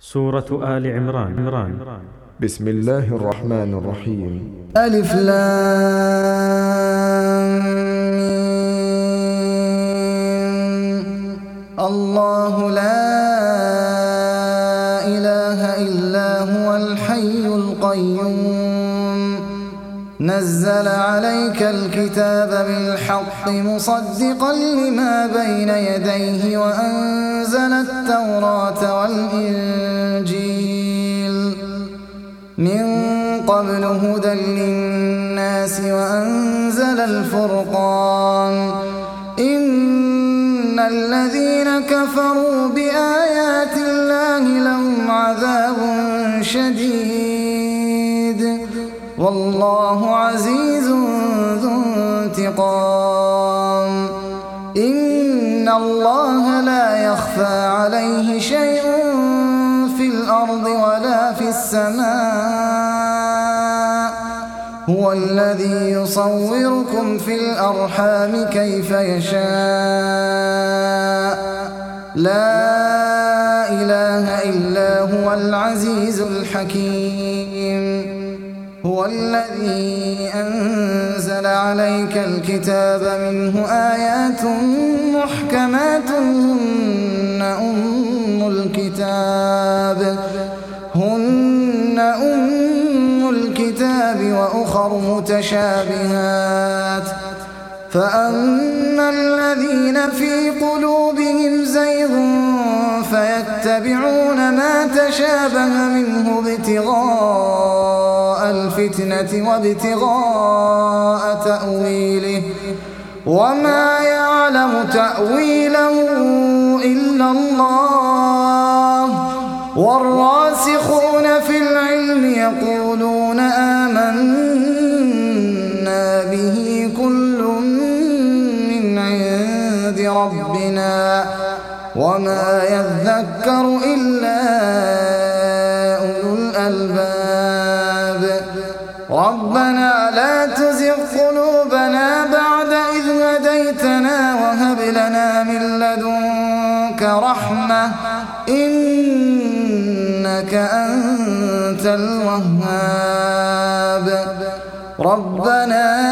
سورة آل عمران. بسم الله الرحمن الرحيم. ألف لام ميم. الله لا إله إلا هو الحي القيوم نزل عليك الكتاب بالحق مصدقا لما بين يديه وأنزل التوراة والإنجيل من قبل هدى للناس وأنزل الفرقان إن الذين كفروا بآيات الله لهم عذاب شديد والله عزيز ذو انتقام إن الله لا يخفى عليه شيء في الأرض ولا في السماء هو الذي يصوركم في الأرحام كيف يشاء لا إله إلا هو العزيز الحكيم هو الذي أنزل عليك الكتاب منه آيات محكمات هن أم الكتاب وأخر متشابهات فأما الذين في قلوبهم زيغ فيتبعون ما تشابه منه ابتغاء الفتنة وابتغاء تأويله وما يعلم تأويله إلا الله والراسخون في العلم يقولون آمنا به كل من عند ربنا وما يذكر إلا أولو الألباب ربنا لا تزغ قلوبنا بعد إذ هديتنا وهب لنا من لدنك رحمة إنك أنت الوهاب ربنا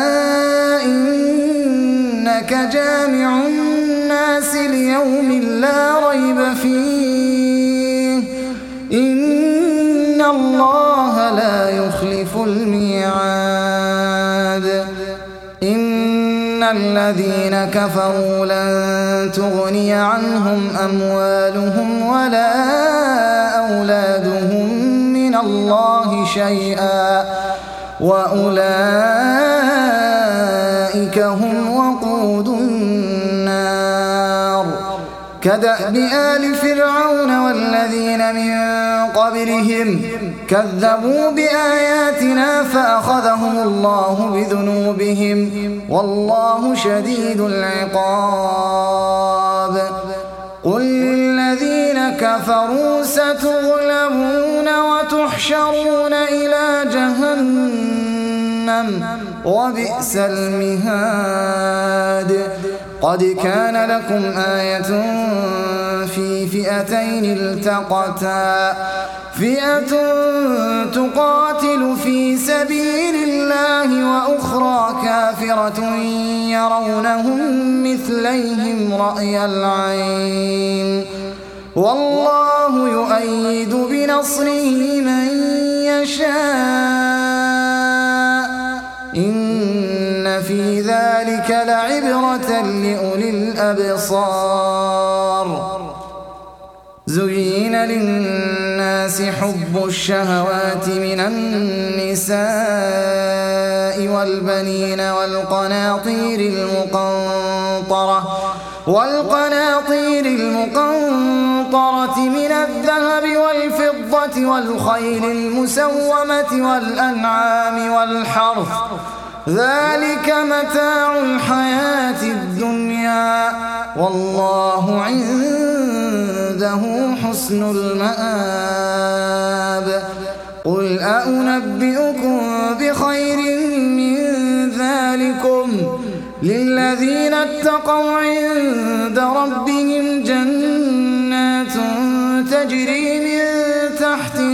إنك جامع الناس ليوم لا ريب فيه إن الله لا يخلف الميعاد إن الذين كفروا لن تغني عنهم أموالهم ولا أولادهم من الله شيئا وأولئك هم وقود النار كدأب آل فرعون والذين من قبلهم كذبوا بآياتنا فأخذهم الله بذنوبهم والله شديد العقاب قل للذين كفروا ستغلبون وتحشرون إلى جهنم وبئس المهاد قد كان لكم آية في فئتين التقتا فئة تقاتل في سبيل الله وأخرى كافرة يرونهم مثليهم رأي العين والله يؤيد بنصره من يشاء إن في ذلك لعبرة لأولي الأبصار زين للناس حب الشهوات من النساء والبنين والقناطير المقنطرة من الذهب والفضة والخيل المسومة والأنعام والحرث ذلك متاع الحياة الدنيا والله عنده حسن المآب قل أنبئكم بخير من ذلكم للذين اتقوا عند ربهم جنات تجري من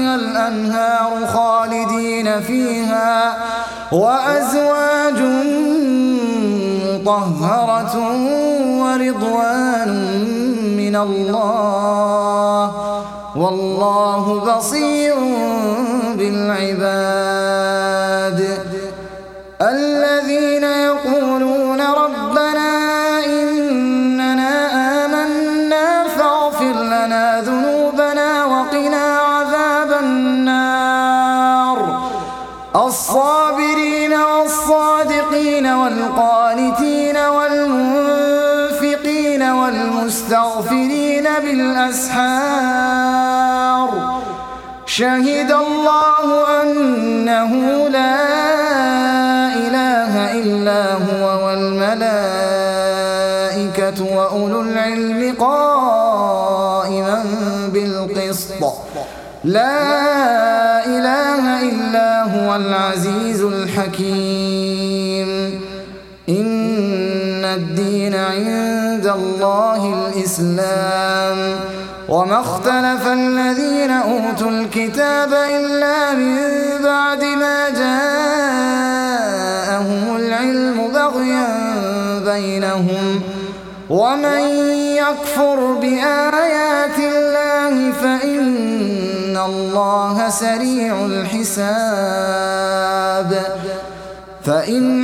فيها الأنهار خالدين فيها وأزواج مطهرة ورضوان من الله والله بصير بالعباد. الذين يقولون ربنا إننا آمنا فاغفر لنا ذنوبنا وقنا عذاب النار. الصابرين والصادقين والقانتين والمنفقين والمستغفرين بالأسحار. شهد الله أنه لا إله إلا هو والملائكة وأولو العلم قائما بالقسط. لا إله إلا هو العزيز الحكيم. إن الدين عند الله الإسلام وما اختلف الذين أوتوا الكتاب إلا من بعد ما جاءهم العلم بغيا بينهم. ومن يكفر بآيات الله فإن الله سريع الحساب. فإن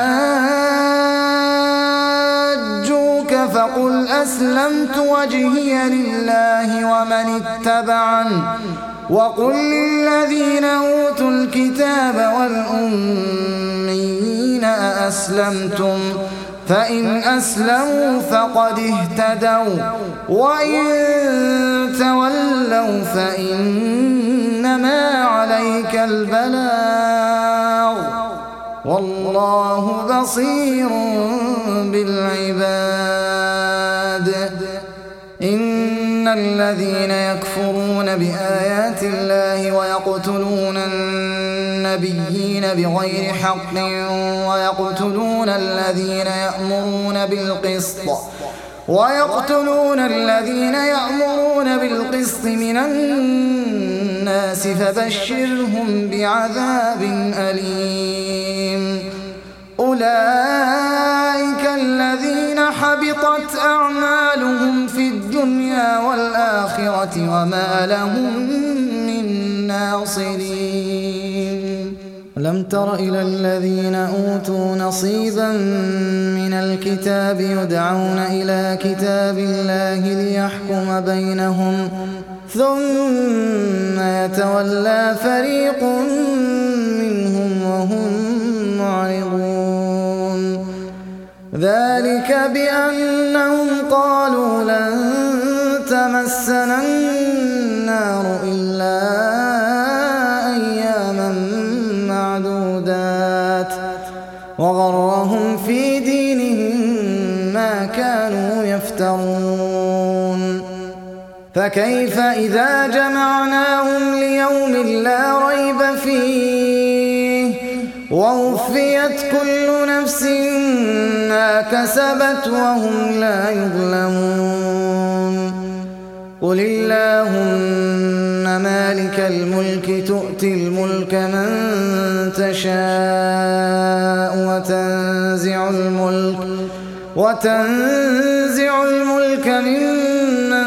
حاجوك فقل أسلمت وجهي لله ومن اتبعني وقل للذين أوتوا الكتاب والأميين أأسلمتم فإن أسلموا فقد اهتدوا وإن تولوا فإنما عليك البلاغ والله بصير بالعباد. إن الذين يكفرون بآيات الله ويقتلون النبيين بغير حق ويقتلون الذين يأمرون بالقسط من الناس فبشرهم بعذاب أليم. أولئك الذين حبطت أعمالهم في الدنيا والآخرة وما لهم من ناصرين. لم تر إلى الذين أوتوا نصيبا من الكتاب يدعون إلى كتاب الله ليحكم بينهم ثم يتولى فريق منهم وهم معرضون. ذلك بأنهم قالوا لن تمسنا النار إلا أياما معدودات وغرهم في دينهم ما كانوا يفترون. فكيف إذا جمعناهم ليوم لا ريب فيه ووفيت كل نفس ما كسبت وهم لا يظلمون. قل اللهم مالك الملك تؤتي الملك من تشاء وتنزع الملك ممن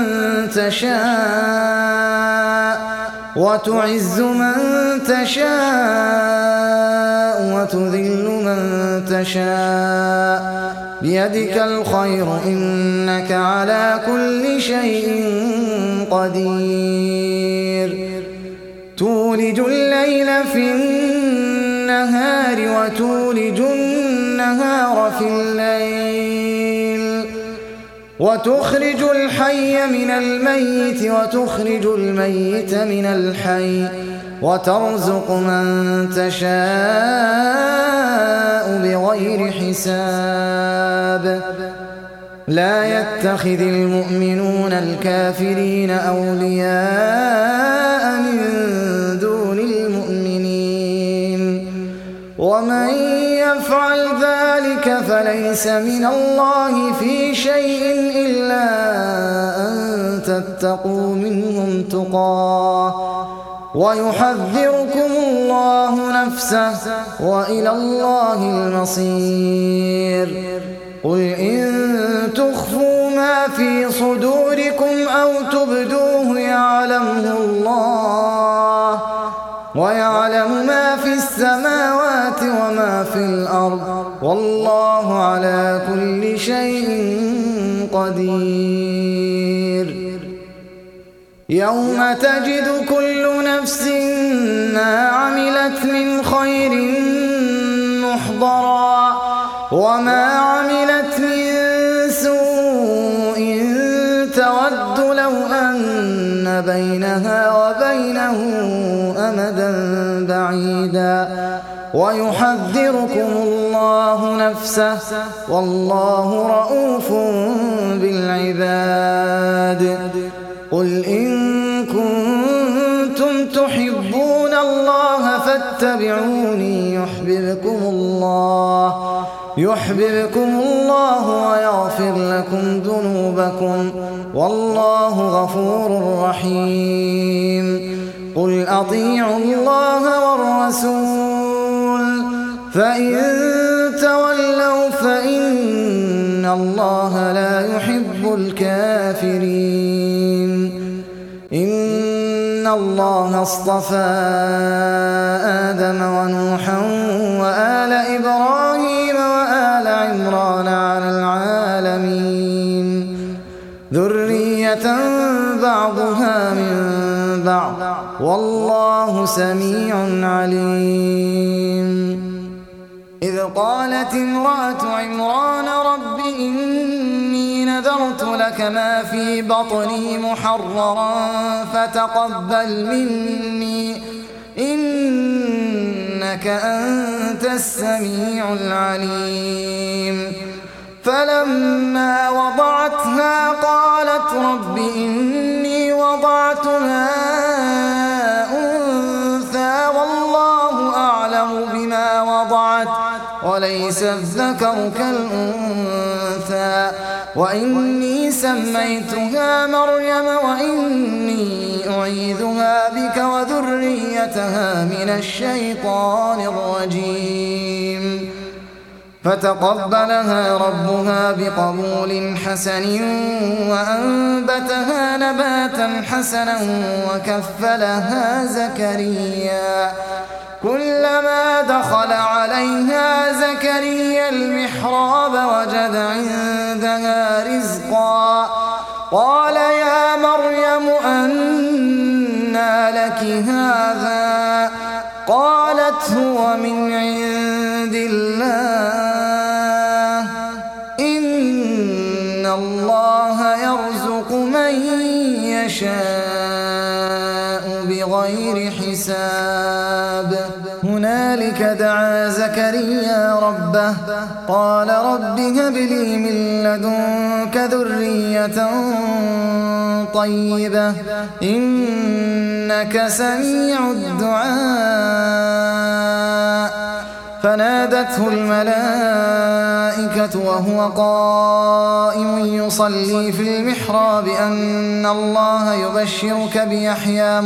تشاء وتعز من تشاء وتذل من تشاء بيدك الخير إنك على كل شيء قدير. تولج الليل في النهار وتولج النهار في الليل وتخرج الحي من الميت وتخرج الميت من الحي وترزق من تشاء بغير حساب. لا يتخذ المؤمنون الكافرين أولياء من دون المؤمنين ومن يفعل ذلك فليس من الله في شيء إلا أن تتقوا منهم تقاه ويحذركم الله نفسه وإلى الله المصير. قل إن تخفوا ما في صدوركم أو تبدوه يعلمه الله، ويعلم ما في السماوات وما في الأرض، والله على كل شيء قدير. يوم تجد كل نفس ما عملت من خير محضرا وما عملت من سوء تود لو أن بينها وبينه أمدا بعيدا، ويحذركم الله نفسه والله رؤوف بالعباد. قل إن كنتم تحبون الله فاتبعوني يحببكم الله ويغفر لكم ذنوبكم، والله غفور رحيم. قل أطيعوا الله والرسول فإن تولوا فإن الله لا يحب الكافرين. إن الله اصطفى آدم ونوحا وآل إبراهيم وآل عمران على العالمين ذرية بعضها من بعض، والله سميع عليم. إذ قالت امرأة عمران رب إني نذرت لك ما في بطني محررا فتقبل مني إنك أنت السميع العليم. فلما وضعتها قالت رب إني وضعتها أنثى والله أعلم بما وضعت وليس الذكر كالأنثى وإني سميتها مريم وإني أعيذها بك وذريتها من الشيطان الرجيم. فتقبلها ربها بقبول حسن وأنبتها نباتا حسنا وكفلها زكريا. كلما دخل عليها زكريا المحراب وجد عندها رزقا قال يا مريم أنى لك هذا؟ قالت هو من عند الله إن الله يرزق من يشاء بغير حساب. هنالك دعا زكريا ربه قال رب هب لي من لدنك ذرية طيبة إنك سميع الدعاء. فنادته الملائكة وهو قائم يصلي في المحراب أن الله يبشرك بيحيى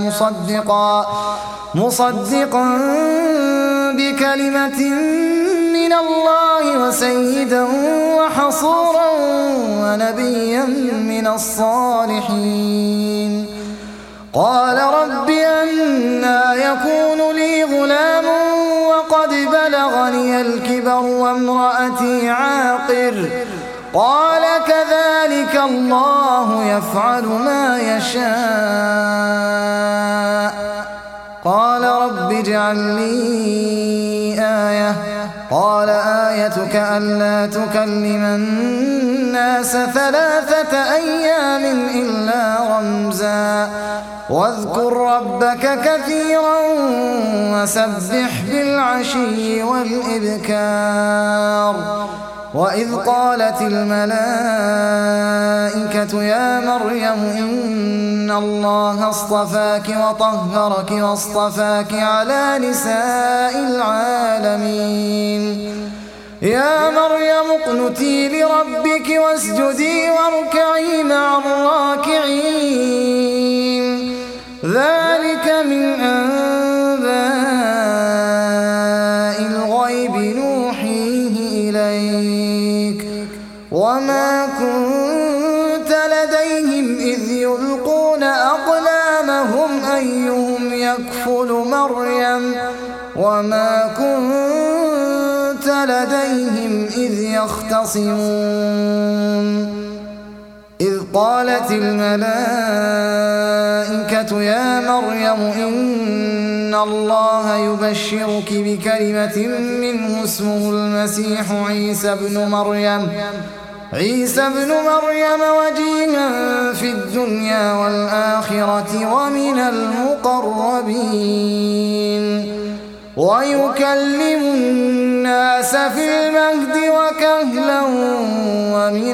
مصدقا بكلمة من الله وسيدا وحصورا ونبيا من الصالحين. قال رب أنى يكون لي غلام وقد بلغني الكبر وامرأتي عاقر؟ قال كذلك الله يفعل ما يشاء. قال رب اجعل لي آية. قال آيتك ألا تكلم الناس 3 أيام إلا رمزا واذكر ربك كثيرا وسبح بالعشي والإبكار. وإذ قالت الملائكة يا مريم إن الله اصطفاك وطهرك واصطفاك على نساء العالمين. يا مريم اقنتي لربك واسجدي واركعي مع الراكعين. ذلك من أيهم يكفل مريم وما كنت لديهم إذ يختصمون إذ قالت الملائكة يا مريم إن الله يبشرك بكلمة منه اسمه المسيح عيسى ابن مريم وجيها في الدنيا والآخرة ومن المقربين ويكلم الناس في المهد وكهلا ومن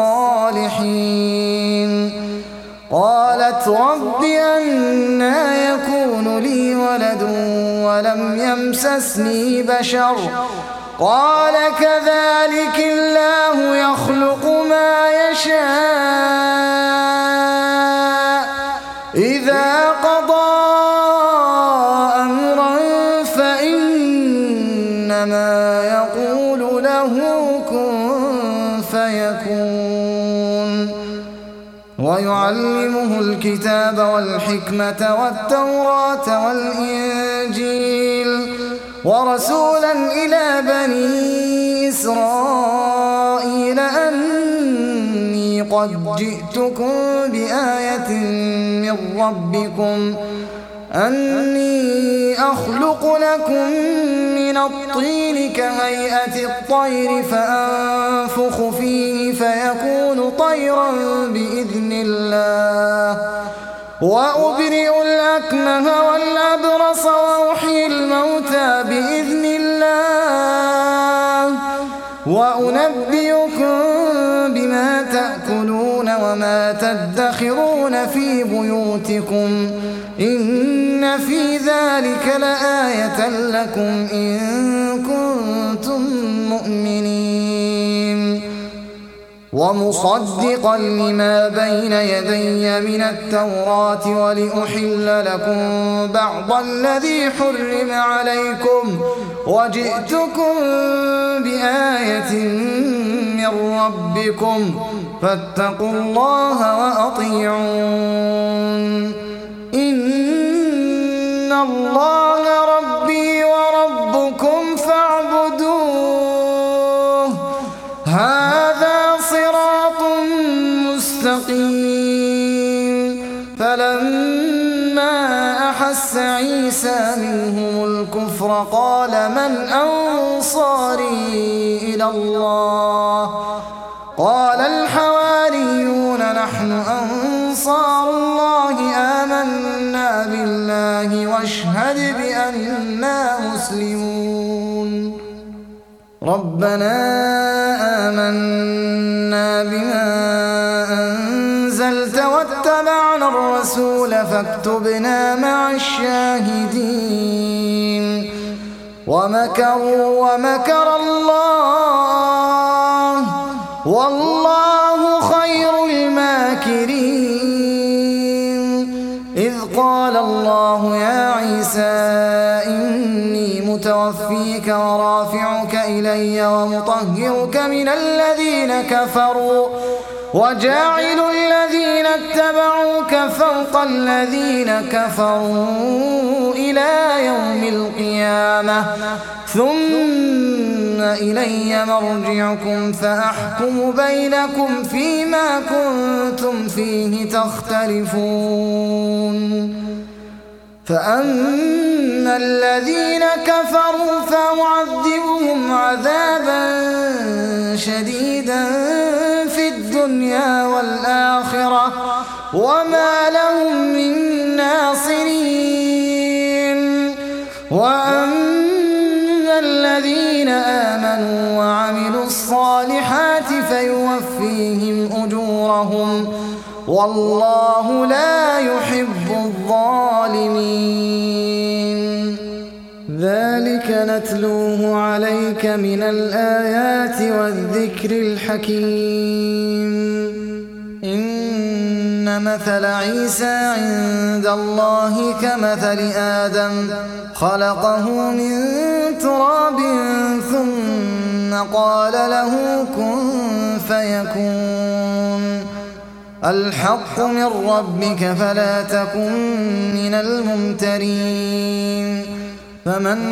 الصالحين قالت رب أنى يكون لي ولد ولم يمسسني بشر قال كذلك الله يخلق ما يشاء إذا قضى أمرا فإنما يقول له كن فيكون ويعلمه الكتاب والحكمة والتوراة والإنجيل ورسولا إلى بني إسرائيل أني قد جئتكم بآية من ربكم أني أخلق لكم من الطين كهيئة الطير فأنفخ فيه فيكون طيرا بإذن الله وأبرئ الأكمه والأبرص وأحيي الموتى بإذن الله وأنبئكم بما تأكلون وما تدخرون في بيوتكم إن في ذلك لآية لكم إن كنتم مؤمنين ومصدقا لما بين يدي من التوراة ولأحل لكم بعض الذي حرم عليكم وجئتكم بآية من ربكم فاتقوا الله وأطيعون إن الله ربي وربكم فاعبدوه هذا صراط مستقيم فلما أحس عيسى منهم الكفر قال من أنصاري إلى الله قال الحواريون نحن أنصار الله آمنا بالله واشهد بأننا مسلمون ربنا آمنا بما أنزلت واتبعنا الرسول فاكتبنا مع الشاهدين ومكروا ومكر الله والله خير الماكرين إذ قال الله يا عيسى إني متوفيك ورافعك إلي ومطهرك من الذين كفروا وجاعل الذين اتبعوك فوق الذين كفروا إلى يوم القيامة ثم إلي مرجعكم فأحكم بينكم فيما كنتم فيه تختلفون فأما الذين كفروا فأعذبهم عذابا شديدا في الدنيا والآخرة وما لهم من ناصرين وأما الذين آمنوا وعملوا الصالحات فيوفيهم أجورهم والله لا يحب الظالمين ذلك نتلوه عليك من الآيات والذكر الحكيم إن مثل عيسى عند الله كمثل آدم خلقه من تراب ثم قال له كن فيكون الحق من ربك فلا تكن من الممترين فمن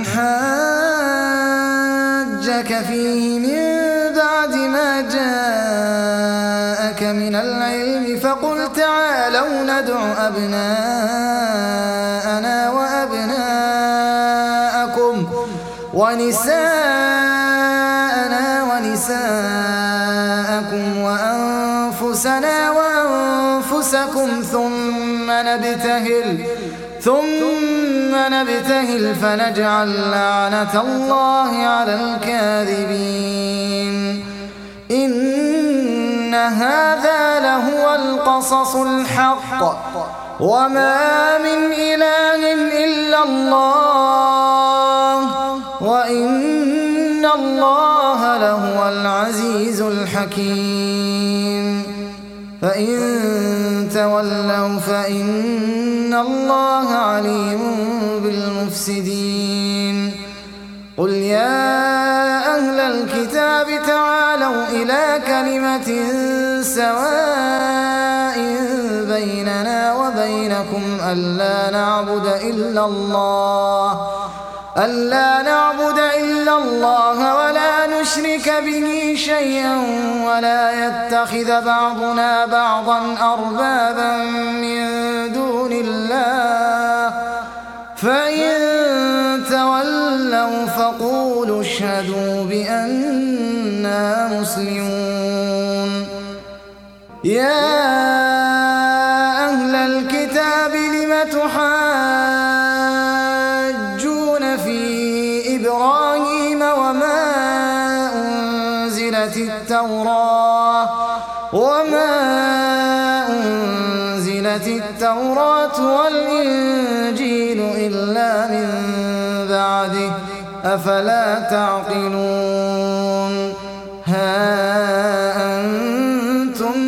حاجك فيه من بعد ما جاءك من العلم فقل تعالوا ندع أبناءنا وأبناءكم ونساءنا ونساءكم وأنفسنا وأنفسكم ثم نبتهل فنجعل لعنة الله على الكاذبين إن هذا لهو القصص الحق وما من إله إلا الله وإن الله لهو العزيز الحكيم فإن تولوا فإن الله عليم بالمفسدين قل يا أهل الكتاب تعالوا إلى كلمة سواء بيننا وبينكم ألا نعبد إلا الله ولا نشرك به شيئا ولا يتخذ بعضنا بعضا أربابا من دون الله فإن تولوا فقولوا اشهدوا بأننا مسلمون يا أهل الكتاب لم تحاجون في إبراهيم وما أنزلت التوراة والإنجيل إلا من بعده أفلا تعقلون ها أنتم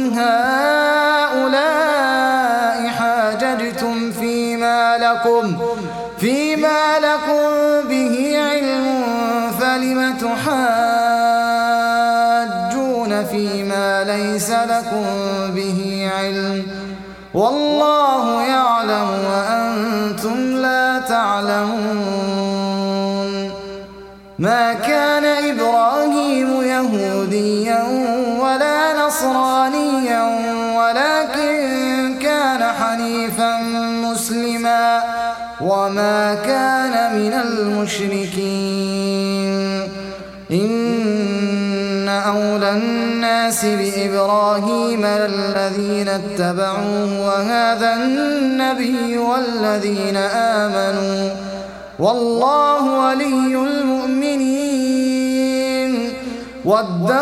هؤلاء حاججتم فيما لكم به علم فلم تحاجون فيما ليس لكم به علم والله يعلم وأنتم لا تعلمون ما كان إبراهيم يهوديا ولا نصرانيا ولكن كان حنيفا مسلما وما كان من المشركين إن أولى الناس بإبراهيم الذين اتبعوه وهذا النبي والذين آمنوا والله ولي المؤمنين ودت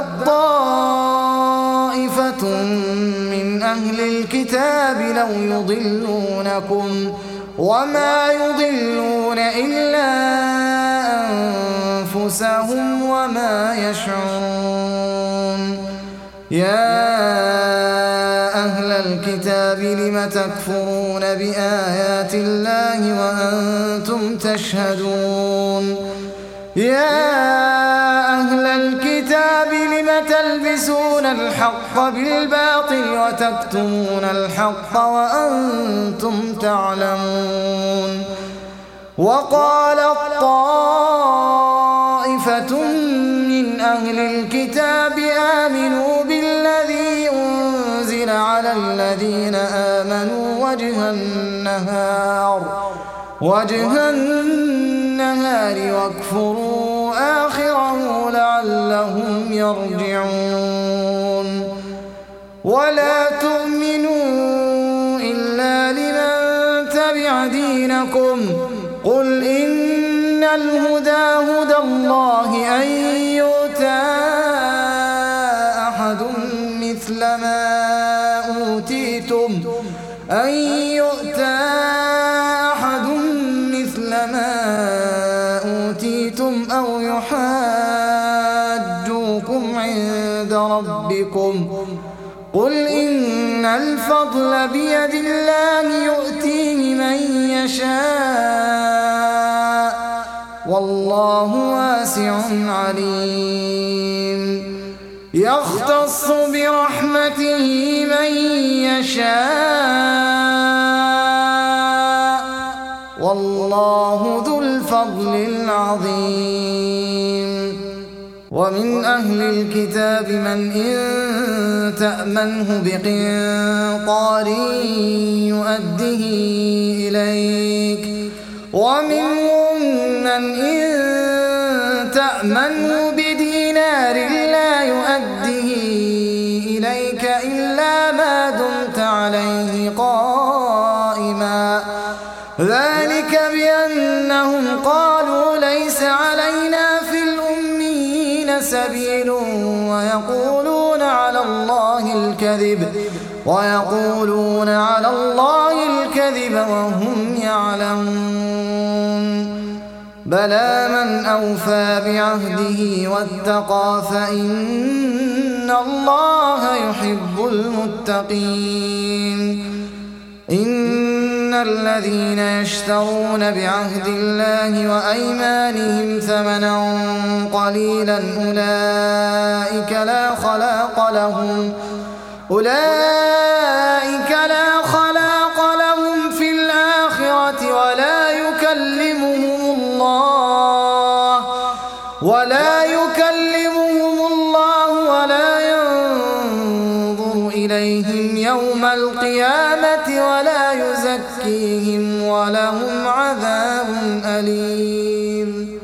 طائفة من أهل الكتاب لو يضلونكم وما يضلون إلا أنفسهم وما يشعرون يا أهل الكتاب لم تكفرون بآيات الله وأنتم تشهدون يا أهل الكتاب لم تلبسون الحق بالباطل وتكتمون الحق وأنتم تعلمون وقالت طائفة من أهل الكتاب آمنوا بالذي أنزل على الذين آمنوا وجه النهار واكفروا آخره لعلهم يرجعون ولا تؤمنوا إلا لمن تبع دينكم قل إن الهدى هدى الله أن يؤتى أحد مثل ما أوتيتم أو يحاجوكم عند ربكم قل إن الفضل بيد الله يؤتيه من يشاء والله واسع عليم يختص برحمته من والله ذو الفضل العظيم. ومن أهل الكتاب من إن تأمنه بقنطار يؤده إليك، ومنهم من إن تأمنه بدينار لا يؤده إليك إلا ما دمت عليه قائما، ذلك بأنهم قالوا ليس علينا في الأميين سبيل ويقولون على الله الكذب وهم يعلمون. بلى من أوفى بعهده واتقى فإن الله يحب المتقين. إن الذين يشترون بعهد الله وأيمانهم ثمنا قليلا أولئك لا خلاق لهم في الآخرة ولا يكلمهم الله ولا ينظر إليهم يوم القيامة ولا يزكيهم ولهم عذاب أليم.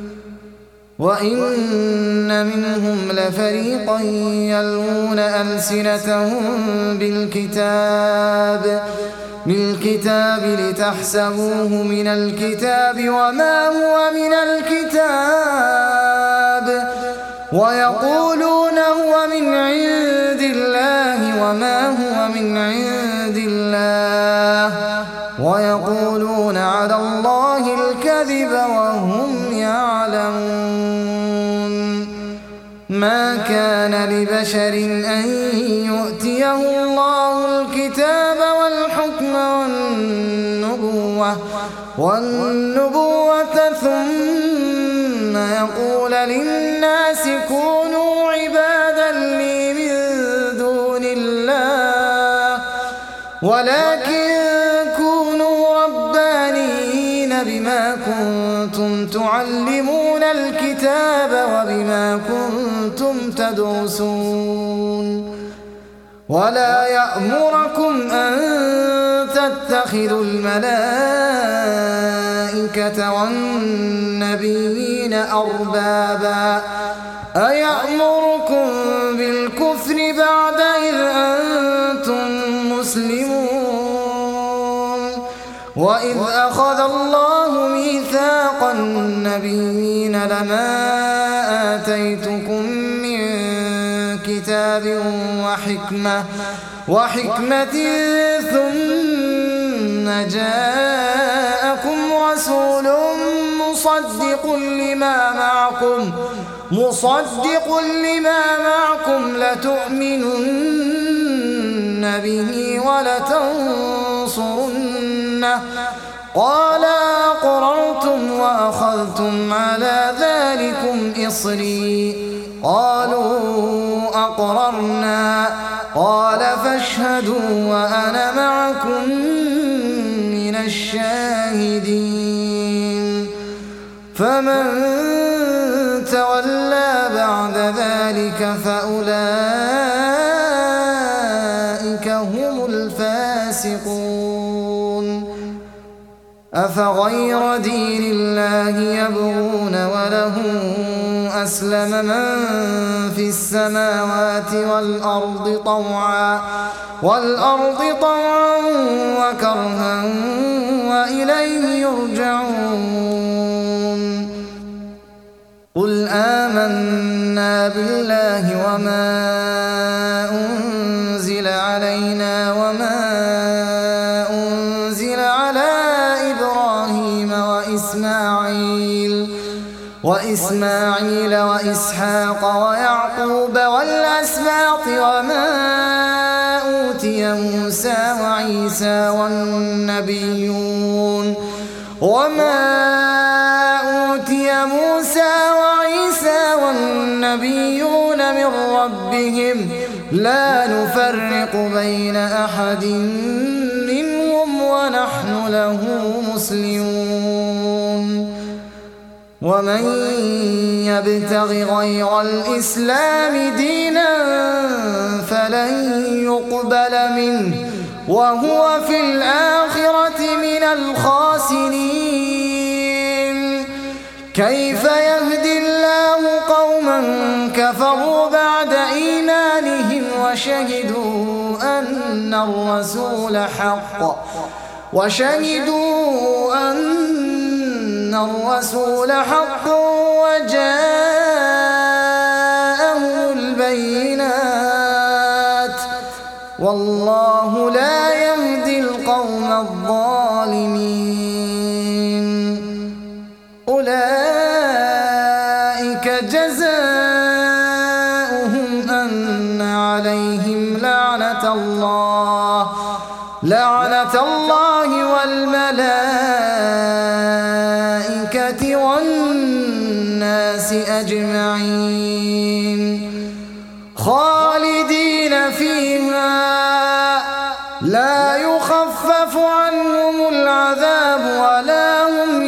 وإن منهم لفريقا يلوون ألسنتهم بالكتاب لتحسبوه من الكتاب وما هو من الكتاب، ويقولون هو من عند الله وما هو من عند الله، ويقولون على الله الكذب وهم يعلمون. ما كان لبشر أن يؤتيه الله الكتاب والحكم والنبوة ثم يقول للناس كونوا عبادا لي من دون الله، ولكن كونوا ربانيين بما كنتم تعلمون الكتاب وبما كنتم تدرسون. ولا يأمركم أن تتخذوا الملائكة والنبيين أربابا أيأمركم بالكفر بعد إذ أنتم مسلمون. وإذ أخذ الله ميثاق النبيين لما آتيتكم من كتاب وحكمة ثم جاءكم رسول مصدق لما معكم لتؤمنن به ولتنصرنه، قال أقررتم وأخذتم على ذلكم إصري، قالوا أقررنا، قال فاشهدوا وأنا معكم من الشاهدين. فمن تولى بعد ذلك فأولئك هم الفاسقون. أفغير دين الله يبغون وله أسلم من في السماوات والأرض طوعا وكرها وإليه يرجعون. قل آمنا بالله وما أنزل علينا وما أنزل على إبراهيم وإسماعيل وإسحاق ويعقوب والأسباط وما أوتي موسى وعيسى والنبيون من ربهم لا نفرق بين أحد منهم ونحن له مسلمون ومن يبتغ غير الإسلام دينا فلن يقبل منه وهو في الآخرة من الخاسرين كيف يهدي الله قوما كفروا بعد إيمانهم وشهدوا أن الرسول حق وجاءهم البينات والله لا يهدي القوم الظالمين أولئك جزاؤهم أن عليهم لعنة الله والملائكة والناس أجمعين خالدين فيها لا يخفف عنهم العذاب ولا هم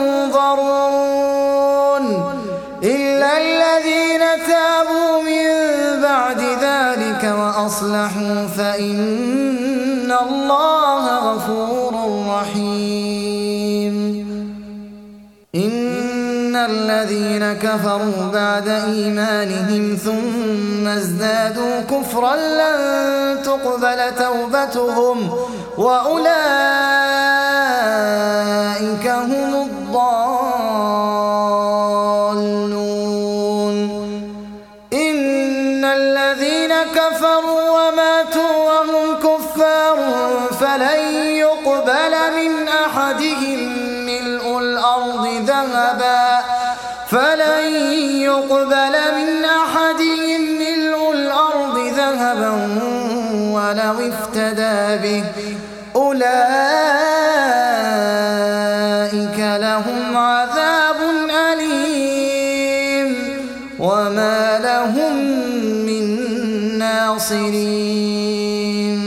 ينظرون إلا الذين تابوا من بعد ذلك وأصلحوا فإن الله غفور رحيم إن الذين كفروا بعد إيمانهم ثم ازدادوا كفرا لن تقبل توبتهم وأولئك هم الضالون إن الذين كفروا وماتوا وهم كفار فلن يقبل من أحدهم ملء الأرض ذهبا ولو افتدى به أولئك لهم عذاب أليم وما لهم من ناصرين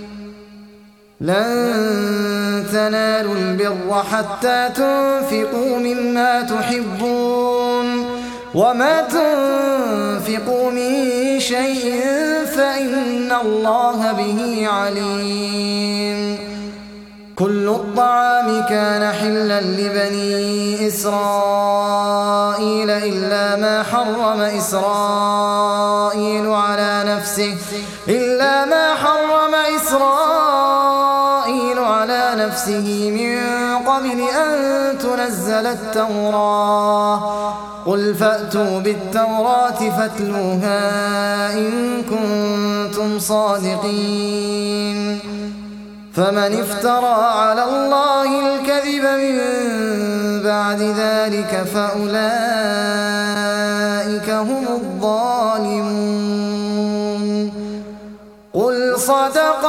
لن تنالوا البر حتى تنفقوا مما تحبون وما تنفقوا من شيء فإن الله به عليم كل الطعام كان حلا لبني إسرائيل إلا ما حرم إسرائيل على نفسه من قبل أن تنزل التوراة قل فأتوا بالتوراة فاتلوها إن كنتم صادقين فمن افترى على الله الكذب من بعد ذلك فأولئك هم الظالمون قل صدق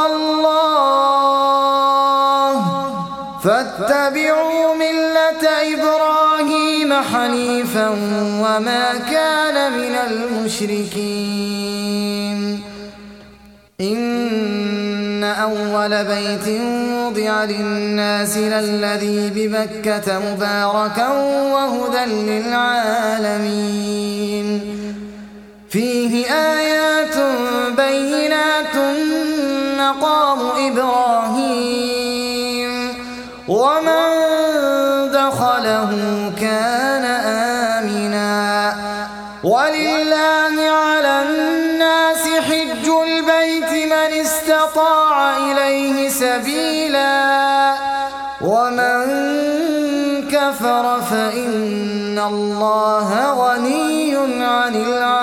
الله فاتبعوا ملة إبراهيم حنيفا وما كان من المشركين إن أول بيت وضع للناس للذي ببكة مباركا وهدى للعالمين فيه آيات بينات مقام إبراهيم ومن دخله كان آمنا ولله على الناس حج البيت من استطاع إليه سبيلا ومن كفر فإن الله غني عن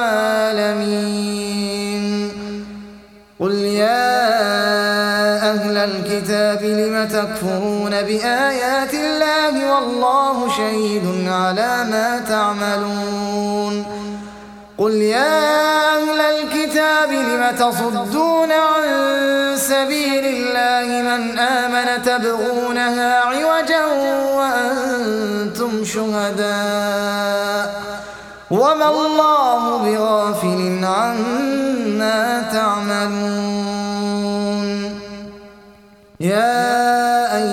العالمين قل يا أهل الكتاب لم تكفرون بآيات الله والله شهيد على ما تعملون قل يا أهل الكتاب لم تصدون عن سبيل الله من آمن تبغونها عوجا وأنتم شهداء وما الله بغافل عما تعملون يا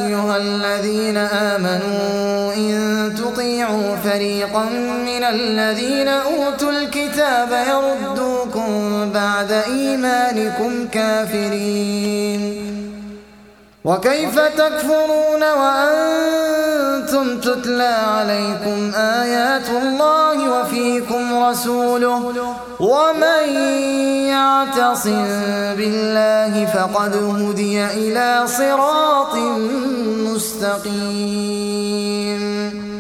تطيعوا فريقا من الذين أوتوا الكتاب يردوكم بعد إيمانكم كافرين. وكيف تكفرون وأنتم تتلى عليكم آيات الله وفيكم رسوله ومن يعتصم بالله فقد هدي إلى صراط مستقيم.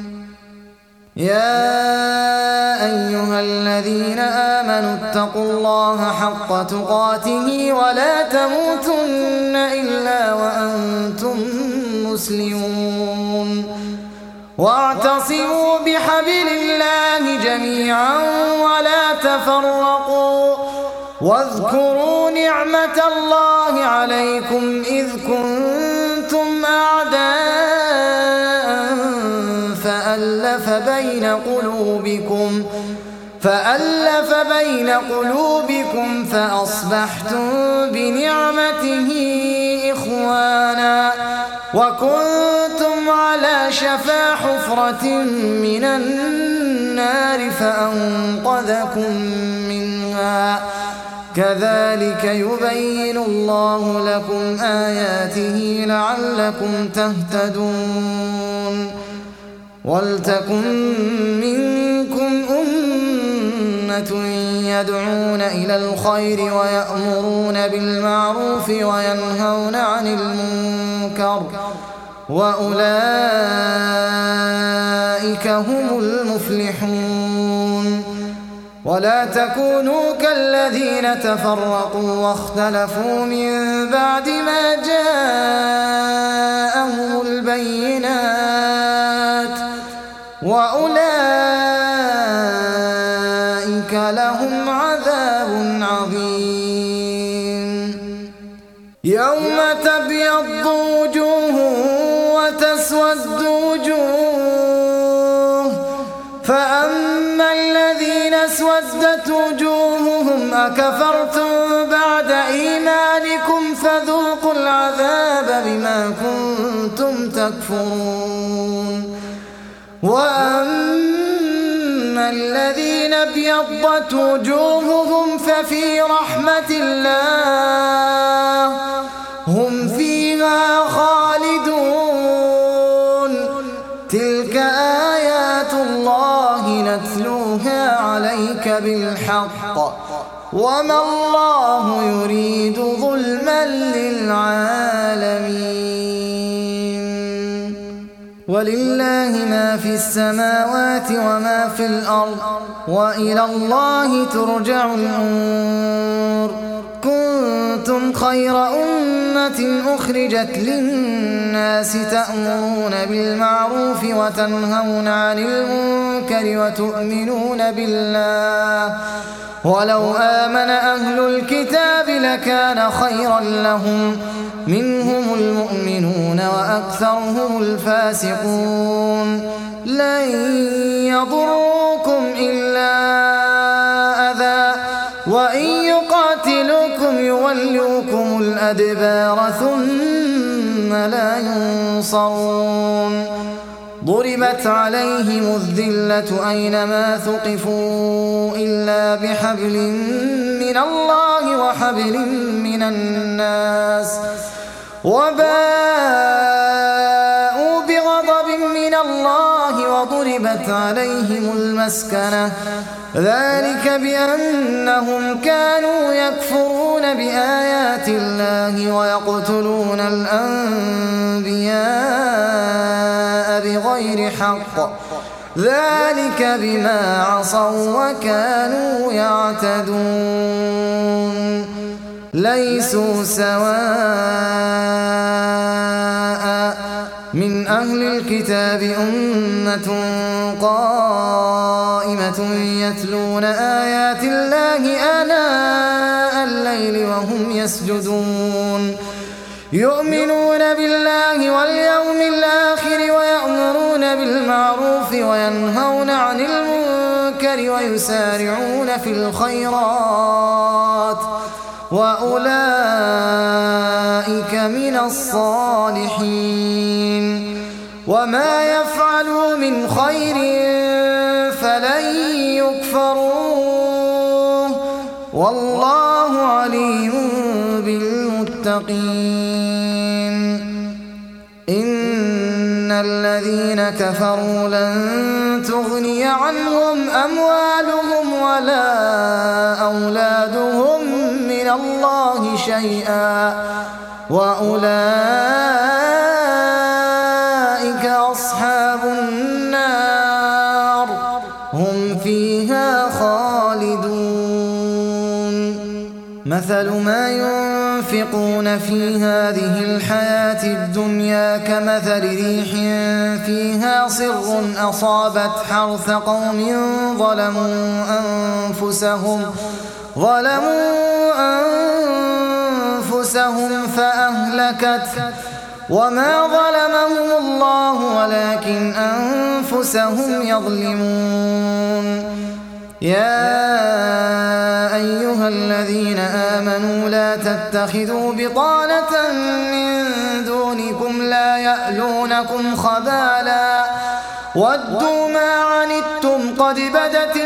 يا أيها الذين آمنوا اتقوا الله حق تقاته ولا تموتن إلا وأنتم مسلمون. واعتصموا بحبل الله جميعا ولا تفرقوا واذكروا نعمة الله عليكم إذ كنتم أعداء فألف بين قلوبكم فأصبحتم بنعمته إخوانا وكنتم على شفا حفرة من النار فأنقذكم منها. كذلك يبين الله لكم آياته لعلكم تهتدون. ولتكن منكم أمة يدعون إلى الخير ويأمرون بالمعروف وينهون عن المنكر وأولئك هم المفلحون. ولا تكونوا كالذين تفرقوا واختلفوا من بعد ما جاءهم البينات وأولئك لهم عذاب عظيم. يوم تبيض وجوه وتسود وجوه فأما الذين اسودت وجوههم أكفرتم بعد إيمانكم فذوقوا العذاب بما كنتم تكفرون. وأما الذين ابيضت وجوههم ففي رحمة الله هم فيها خالدون. تلك آيات الله نتلوها عليك بالحق وما الله يريد ظلما للعالمين. ولله ما في السماوات وما في الأرض وإلى الله ترجع الأمور. كنتم خير أمة أخرجت للناس تأمرون بالمعروف وتنهون عن المنكر وتؤمنون بالله ولو آمن أهل الكتاب لكان خيرا لهم منهم المؤمنون وأكثرهم الفاسقون. لن يضروكم إلا أذى وإن يقاتلوكم يولوكم الأدبار ثم لا ينصرون. ضربت عليهم الذلة أينما ثقفوا إلا بحبل من الله وحبل من الناس وباءوا بغضب من الله وضربت عليهم المسكنة ذلك بأنهم كانوا يكفرون بآيات الله ويقتلون الأنبياء بغير حق ذلك بما عصوا وكانوا يعتدون. ليسوا سواء من أهل الكتاب أمة قائمة يتلون آيات الله آناء الليل وهم يسجدون يؤمنون بالله واليوم الآخر ويأمرون بالمعروف وينهون عن المنكر ويسارعون في الخيرات وأولئك من الصالحين. وما يفعلوا من خير فلن يكفروه والله عليم بالمتقين إن الذين كفروا لن تغني عنهم أموالهم ولا أولادهم من الله شيئا وأولئك أصحاب النار هم فيها خالدون مثل ما ينفقون في هذه الحياة الدنيا كمثل ريح فيها صر أصابت حرث قوم ظلموا أنفسهم فأهلكته وما ظلمهم الله ولكن أنفسهم يظلمون يا أيها الذين آمنوا لا تتخذوا بطانة من دونكم لا يألونكم خبالا ودوا ما عنتم قد بدت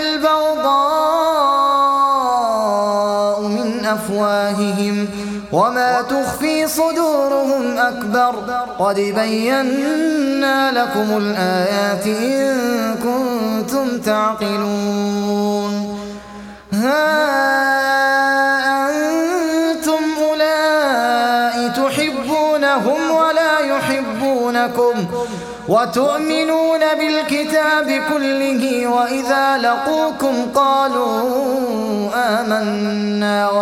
البغضاء من أفواههم وما تخفي صدورهم أكبر قد بينا لكم الآيات إن كنتم تعقلون ها أنتم أولئك تحبونهم ولا يحبونكم وتؤمنون بالكتاب كله وإذا لقوكم قالوا آمنا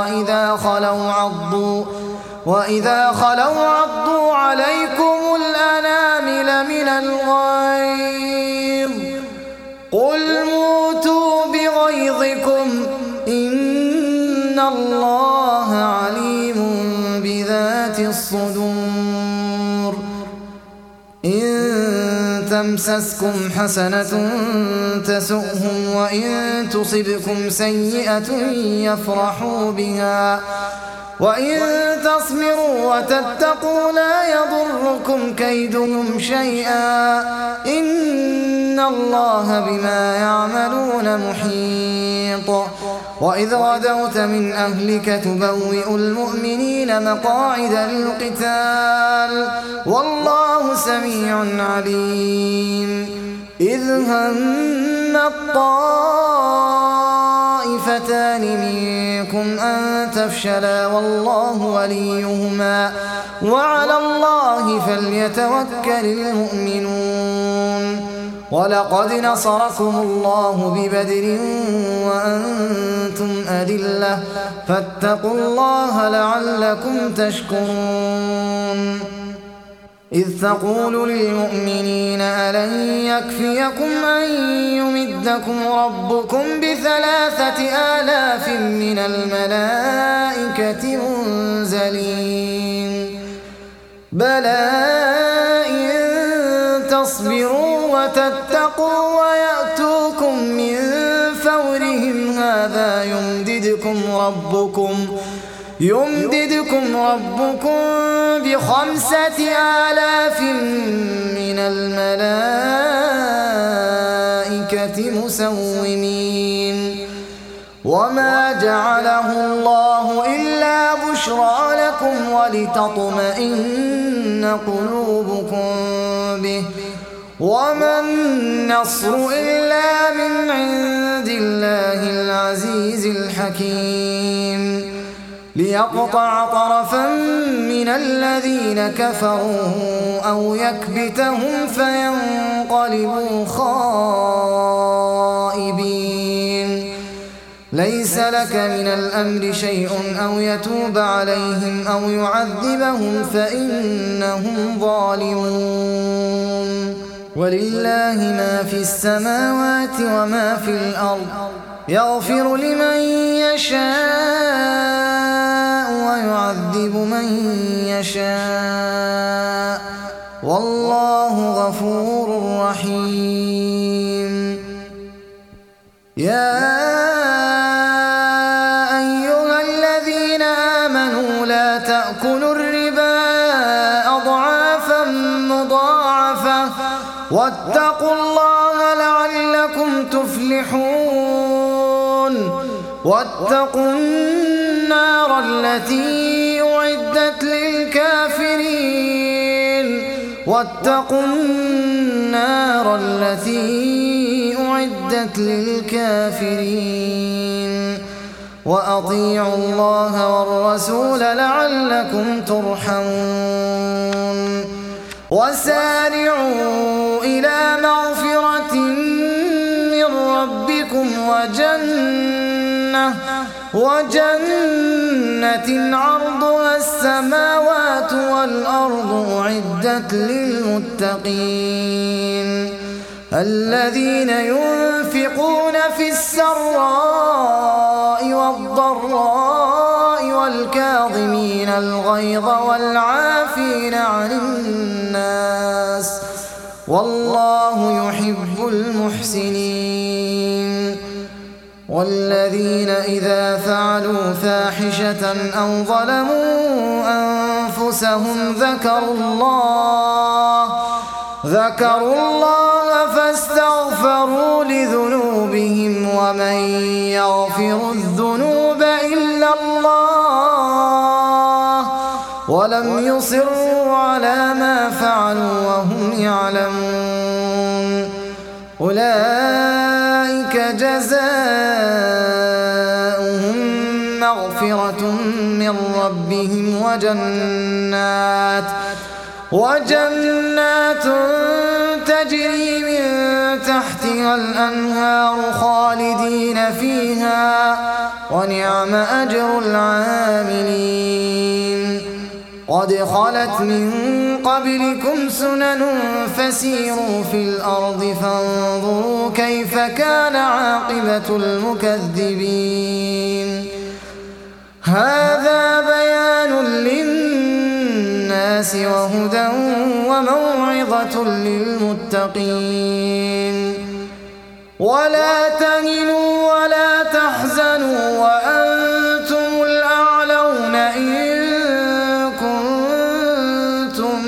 وإذا خلوا عضوا عليكم الأنامل من الغيظ قل موتوا بغيظكم إن الله عليم بذات الصدور إن تمسسكم حسنة تسؤهم وإن تصبكم سيئة يفرحوا بها وإن تصبروا وتتقوا لا يضركم كيدهم شيئا إن الله بما يعملون محيط وإذ غدوت من أهلك تبوئ المؤمنين مقاعد للقتال والله سميع عليم إذ هم الطائفتان منكم أن تفشلا والله وليهما وعلى الله فليتوكل المؤمنون ولقد نصركم الله ببدر وأنتم أذلة فاتقوا الله لعلكم تشكرون إذ تقول للمؤمنين ألن يكفيكم أن يمدكم ربكم ب3,000 من الملائكة منزلين بلى إن تصبروا وتتقوا ويأتوكم من فورهم هذا يمددكم ربكم ب5,000 من الملائكة مسومين وما جعله الله إلا بشرى لكم ولتطمئن قلوبكم به وما النصر إلا من عند الله العزيز الحكيم ليقطع طرفا من الذين كفروا أو يكبتهم فينقلبوا خائبين ليس لك من الأمر شيء أو يتوب عليهم أو يعذبهم فإنهم ظالمون ولله ما في السماوات وما في الأرض يغفر لمن يشاء ويعذب من يشاء والله غفور رحيم يا أيها الذين آمنوا لا تأكلوا الربا أضعافا مضاعفة واتقوا الله لعلكم تفلحون واتقوا النار التي أعدت للكافرين واتقوا النار التي أعدت للكافرين وأطيعوا الله والرسول لعلكم ترحمون وسارعوا إلى مغفرة من ربكم وجنة عرضها السماوات والأرض أعدت للمتقين الذين ينفقون في السراء والضراء والكاظمين الغيظ والعافين عن الناس والله يحب المحسنين والذين إذا فعلوا فاحشة أو ظلموا أنفسهم ذكروا الله فاستغفروا لذنوبهم ومن يغفر الذنوب إلا الله ولم يصروا على ما فعلوا وهم يعلمون أولئك جزاؤهم مغفرة من ربهم وجنات تجري من تحتها الأنهار خالدين فيها ونعم أجر العاملين قد خلت من قبلكم سنن فسيروا في الأرض فانظروا كيف كان عاقبة المكذبين هذا بيان للناس وهدى وموعظة للمتقين ولا تهنوا ولا تحزنوا وأنتم الأعلون إن كنتم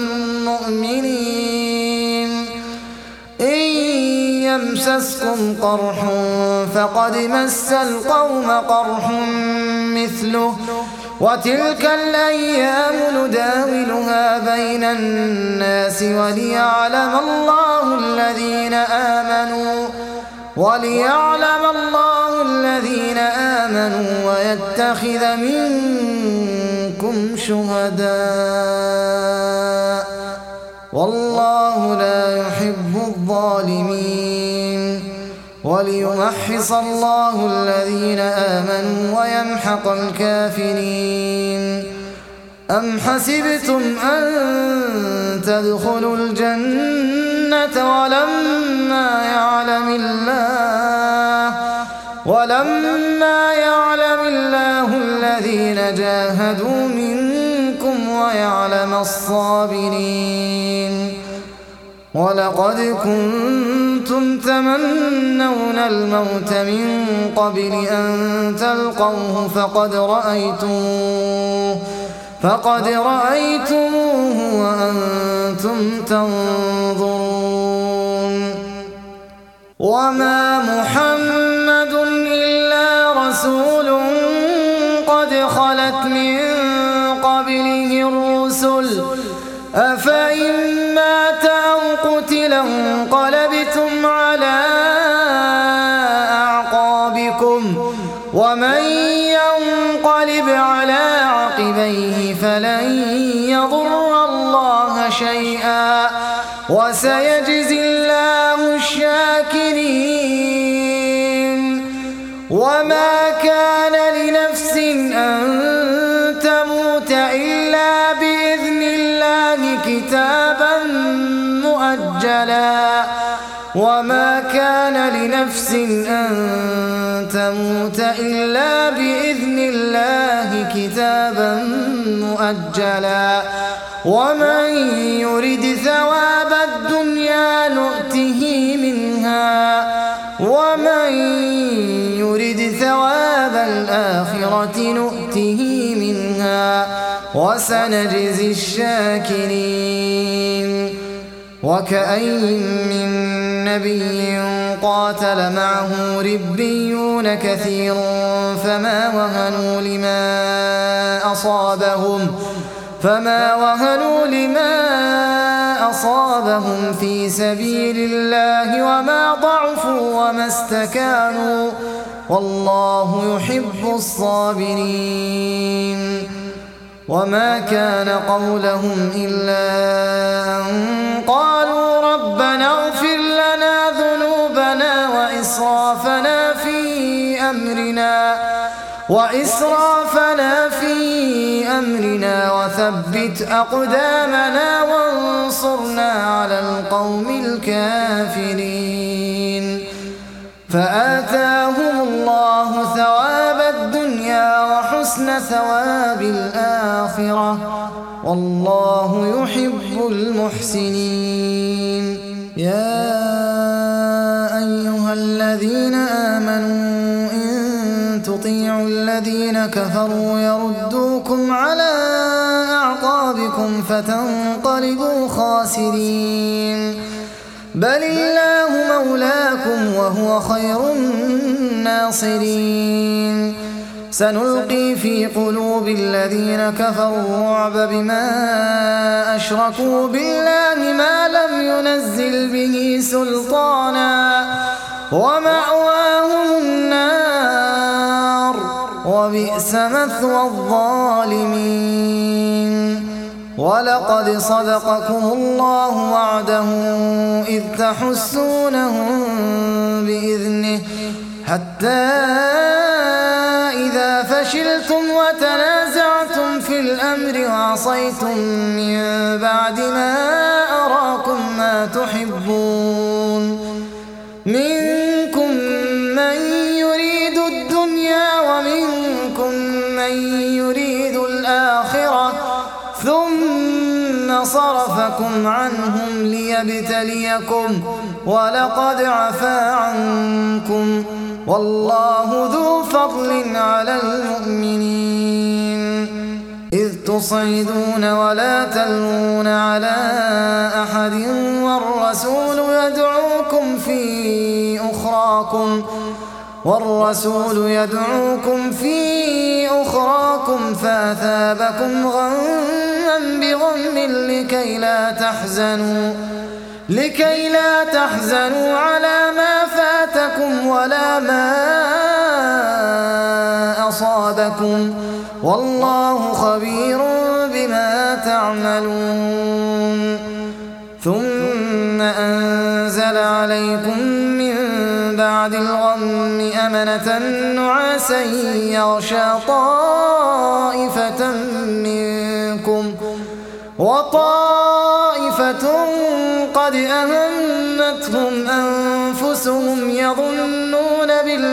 مؤمنين إن يمسسكم قرح فقد مس القوم قرح مثله وتلك الأيام نداولها بين الناس وليعلم الله الذين آمنوا ويتخذ منكم شهداء والله لا يحب الظالمين وليمحص الله الذين آمنوا ويمحق الكافرين أم حسبتم أن تدخلوا الجنة ولما يعلم الله الذين جاهدوا منكم ويعلم الصابرين ولقد كنتم تمنون الموت من قبل أن تلقوه فقد رأيتموه وأنتم تنظرون وما محمد إلا رسول قد خلت من قبله الرسل أفإن مات أو قتل انقلبتم على أعقابكم ومن ينقلب على عقبيه فلن يضر الله شيئا وسيجزي الله الشاكرين وما كان لنفس أن تموت إلا بإذن الله كتابا مؤجلا وما كان لنفس أن تموت إلا بإذن الله كتابا مؤجلا ومن يرد ثواب الدنيا نؤته منها ومن يرد ثواب الآخرة نؤته منها وسنجزي الشاكرين وكأين من نبي قاتل معه ربيون كثير فما وهنوا لما أصابهم في سبيل الله وما ضعفوا وما استكانوا والله يحب الصابرين. وما كان قولهم إلا أن قالوا ربنا اغفر لنا ذنوبنا وإسرافنا في أمرنا وثبت أقدامنا وانصرنا على القوم الكافرين. فآتاهم الله ثواب الدنيا وحسن ثواب الآخرة والله يحب المحسنين. يا أيها الذين آمنوا إن تطيعوا الذين كفروا يردوكم على أعقابكم فتنقلبوا خاسرين. بل الله مولاكم وهو خير الناصرين. سنلقي في قلوب الذين كفروا الرعب بما أشركوا بالله ما لم ينزل به سلطانا ومأواهم النار وبئس مثوى الظالمين. ولقد صدقكم الله وعده إذ تحسونهم بإذنه حتى إذا فشلتم وتنازعتم في الأمر وعصيتم من بعد ما أراكم ما تحبون منكم من يريد الدنيا ومنكم من يريد الآخرة ثم صرفكم عنهم ليبتليكم ولقد عفا عنكم والله ذو فضل على المؤمنين. إذ تصعدون ولا تلوون على أحد والرسول يدعوكم في أخراكم فأثابكم غما بغم لكي لا تحزنوا على ما فاتكم ولا ما أصابكم والله خبير بما تعملون. ثم أنزل عليكم من بعد الغم أمنة نعاسا يغشى طائفة منكم وطائفة قد أهمتهم أنفسهم يظنون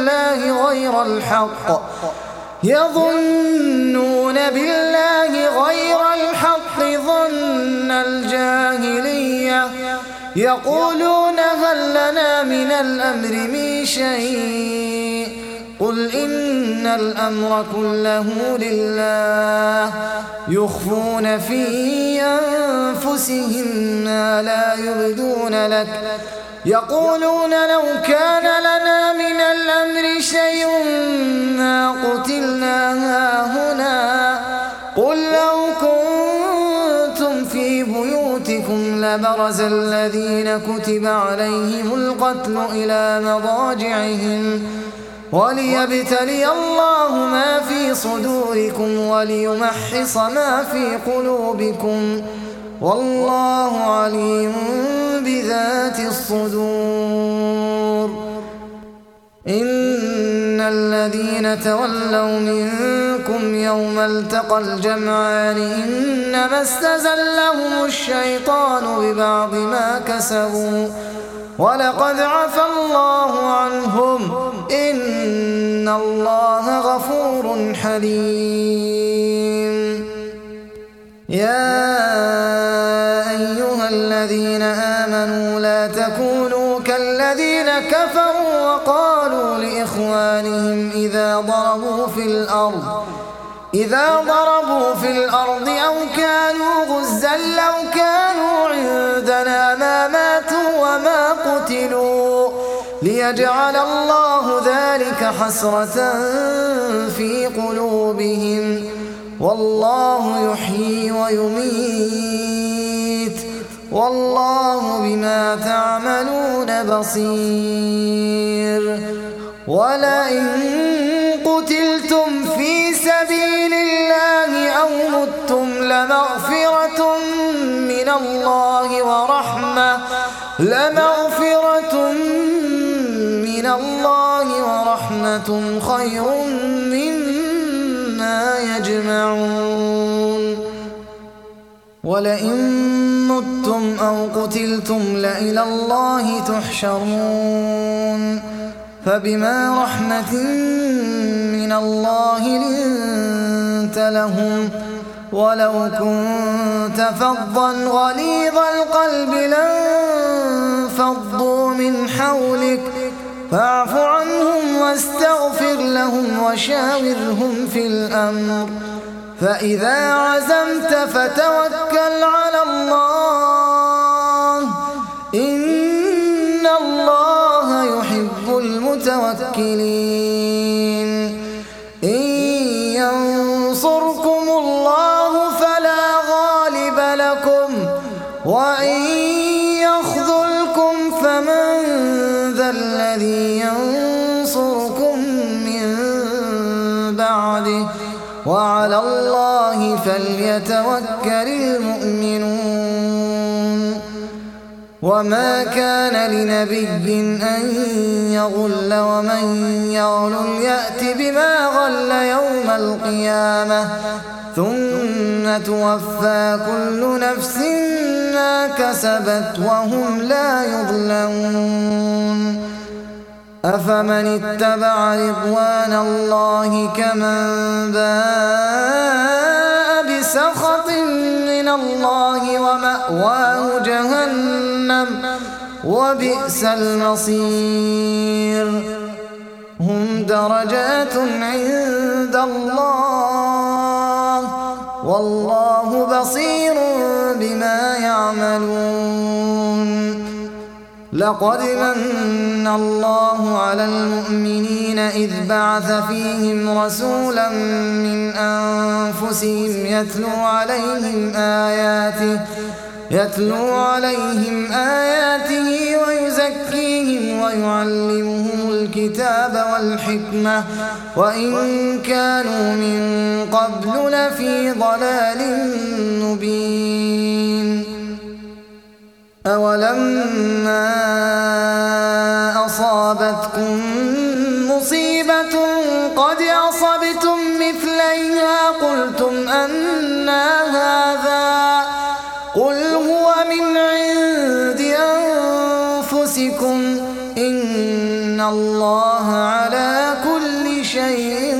بالله غير الحق ظن الجاهلية يقولون هل لنا من الأمر من شيء قل إن الأمر كله لله يخفون في أنفسهم ما لا يبدون لك يقولون لو كان لنا من الأمر شيء ما قتلنا هاهنا قل لو كنتم في بيوتكم لبرز الذين كتب عليهم القتل إلى مضاجعهم وليبتلي الله ما في صدوركم وليمحص ما في قلوبكم والله عليم بذات الصدور. إن الذين تولوا منكم يوم التقى الجمعان إنما استزلهم الشيطان ببعض ما كسبوا ولقد عفا الله عنهم إن الله غفور حليم. يا أيها الذين آمنوا لا تكونوا كالذين كفروا وقالوا لإخوانهم إذا ضربوا في الأرض أو كانوا غزا لو كانوا عندنا ما ماتوا وما قتلوا ليجعل الله ذلك حسرة في قلوبهم والله يحيي ويميت والله بما تعملون بصير ولئن قتلتم في سبيل الله أو متم لمغفرة من الله ورحمة خير مما يجمعون ولئن متم أو قتلتم لإلى الله تحشرون فبما رحمة من الله لنت لهم ولو كنت فظا غليظ القلب لانفضوا من حولك فاعف عنهم واستغفر لهم وشاورهم في الأمر فإذا عزمت فتوكل على الله إن الله يحب المتوكلين إن ينصركم الله فلا غالب لكم وإن يخذلكم فمن ذا الذي ينصركم من بعده وعلى الله فليتوكل المؤمنون وما كان لنبي أن يغل ومن يغل يأت بما غل يوم القيامة ثم توفى كل نفس ما كسبت وهم لا يظلمون أفمن اتبع رضوان الله كمن باء بسخط من الله ومأواه جهنم وبئس المصير هم درجات عند الله والله بصير بما يعملون لقد من الله على المؤمنين إذ بعث فيهم رسولا من أنفسهم يتلو عليهم آياته ويزكيهم ويعلمهم الكتاب والحكمة وإن كانوا من قبل لفي ضلال مبين أولما أصابتكم مصيبة قد أصبتم مثليها قلتم أنى هذا قل هو من عند أنفسكم إن الله على كل شيء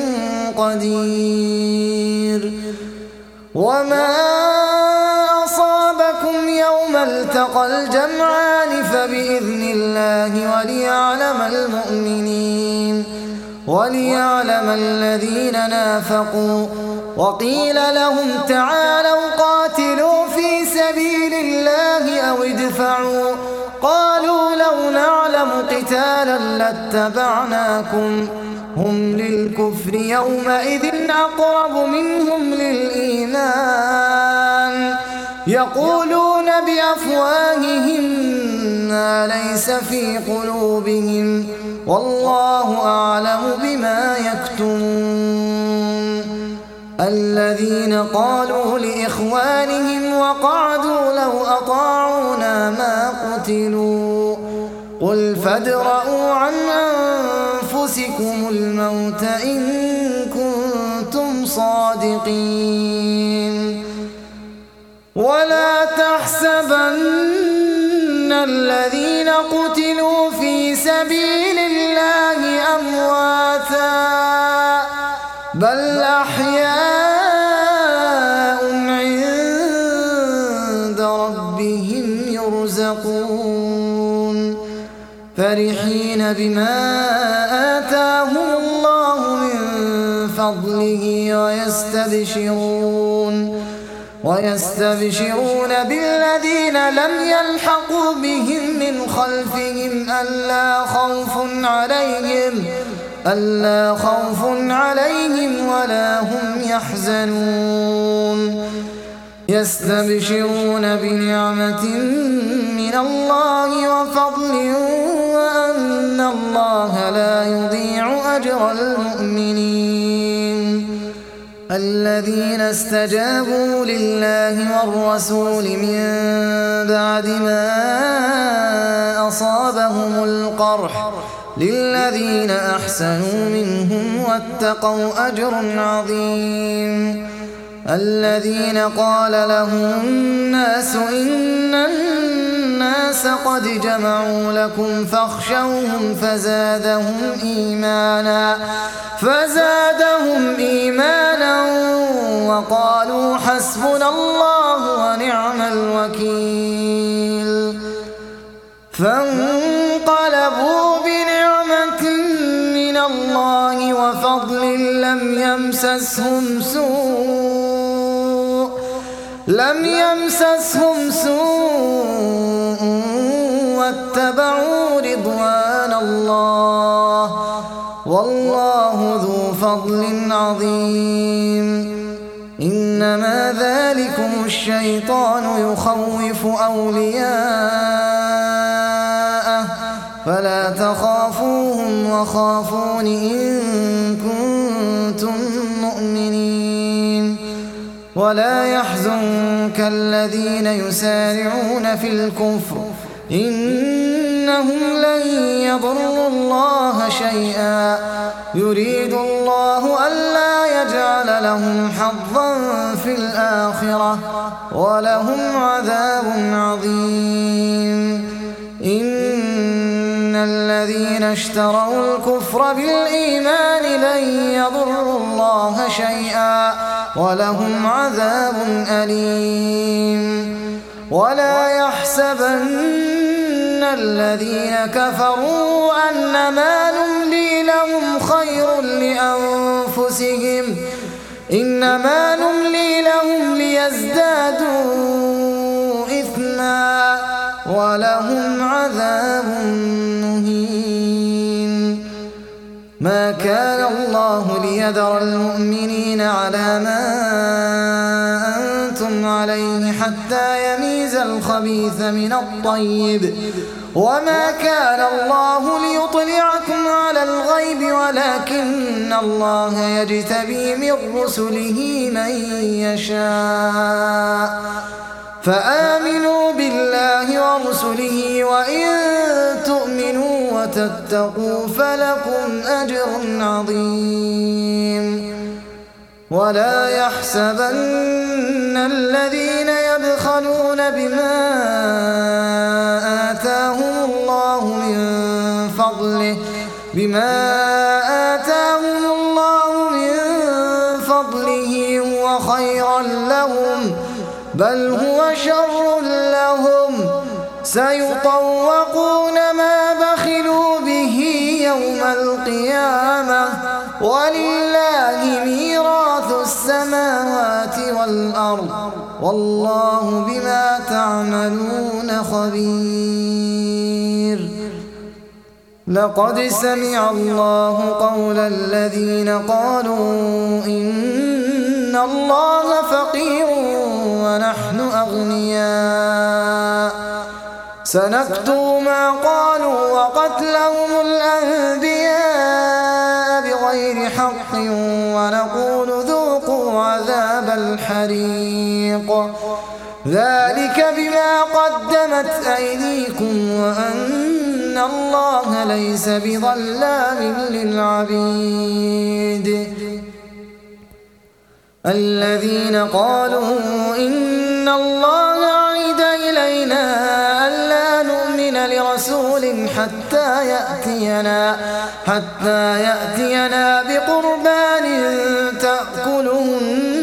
قدير وما أصابكم يوم التقى الجمعان فبإذن الله وليعلم الذين نافقوا وقيل لهم تعالوا قاتلوا في سبيل الله أو ادفعوا قالوا لو نعلم قتالا لاتبعناكم هم للكفر يومئذ أقرب منهم للإيمان يقولون بأفواههم ما ليس في قلوبهم والله أعلم بما يكتمون الذين قالوا لإخوانهم وقعدوا لو أطاعونا ما قتلوا قل فادرءوا عن أنفسكم الموت إن كنتم صادقين ولا تحسبن الذين قتلوا في سبيل الله أمواتا بل أحياء عند ربهم يرزقون فرحين بما آتاهم الله من فضله ويستبشرون بالذين لم يلحقوا بهم من خلفهم ألا خوف عليهم ولا هم يحزنون يستبشرون بنعمة من الله وفضل وأن الله لا يضيع أجر المؤمنين الذين استجابوا لله والرسول من بعد ما أصابهم القرح للذين أحسنوا منهم واتقوا أجر عظيم الذين قال لهم الناس إن الناس قد جمعوا لكم فاخشوهم فزادهم إيمانا وقالوا حسبنا الله ونعم الوكيل فانقلبوا بنعمة من الله وفضل لم يمسسهم سوء واتبعوا رضوان الله والله ذو فضل عظيم إنما ذلكم الشيطان يخوف أولياءه فلا تخافوهم وخافون إن كنتم مؤمنين ولا يحزنك الذين يسارعون في الكفر إنهم لن يضروا الله شيئا يريد الله ألا يجعل لهم حظا في الآخرة ولهم عذاب عظيم إن الذين اشتروا الكفر بالإيمان لن يضروا الله شيئا ولهم عذاب أليم ولا يحسبن الذين كفروا أنما نملي لهم خير لأنفسهم إنما نملي لهم ليزدادوا إثما ولهم عذاب مهين ما كان الله ليذر المؤمنين على ما أنتم عليه حتى يميز الخبيث من الطيب وما كان الله ليطلعكم على الغيب ولكن الله يجتبي من رسله من يشاء فآمنوا بالله ورسله وإن تؤمنوا وتتقوا فلكم أجر عظيم ولا يحسبن الذين يبخلون بما آتاهم الله من فضله هو خيرا لهم بل هو شر لهم سيطوقون ما بخلوا به يوم القيامة ولله ميراث السماوات والأرض والله بما تعملون خبير لقد سمع الله قول الذين قالوا إن الله فقير ونحن أغنياء سنكتب ما قالوا وقتلهم الأنبياء بغير حق ونقول ذوقوا عذاب الحريق ذلك بما قدمت أيديكم وأن الله ليس بظلام للعبيد الذين قالوا إن الله عهد إلينا ألا نؤمن لرسول حتى يأتينا بقربان تأكله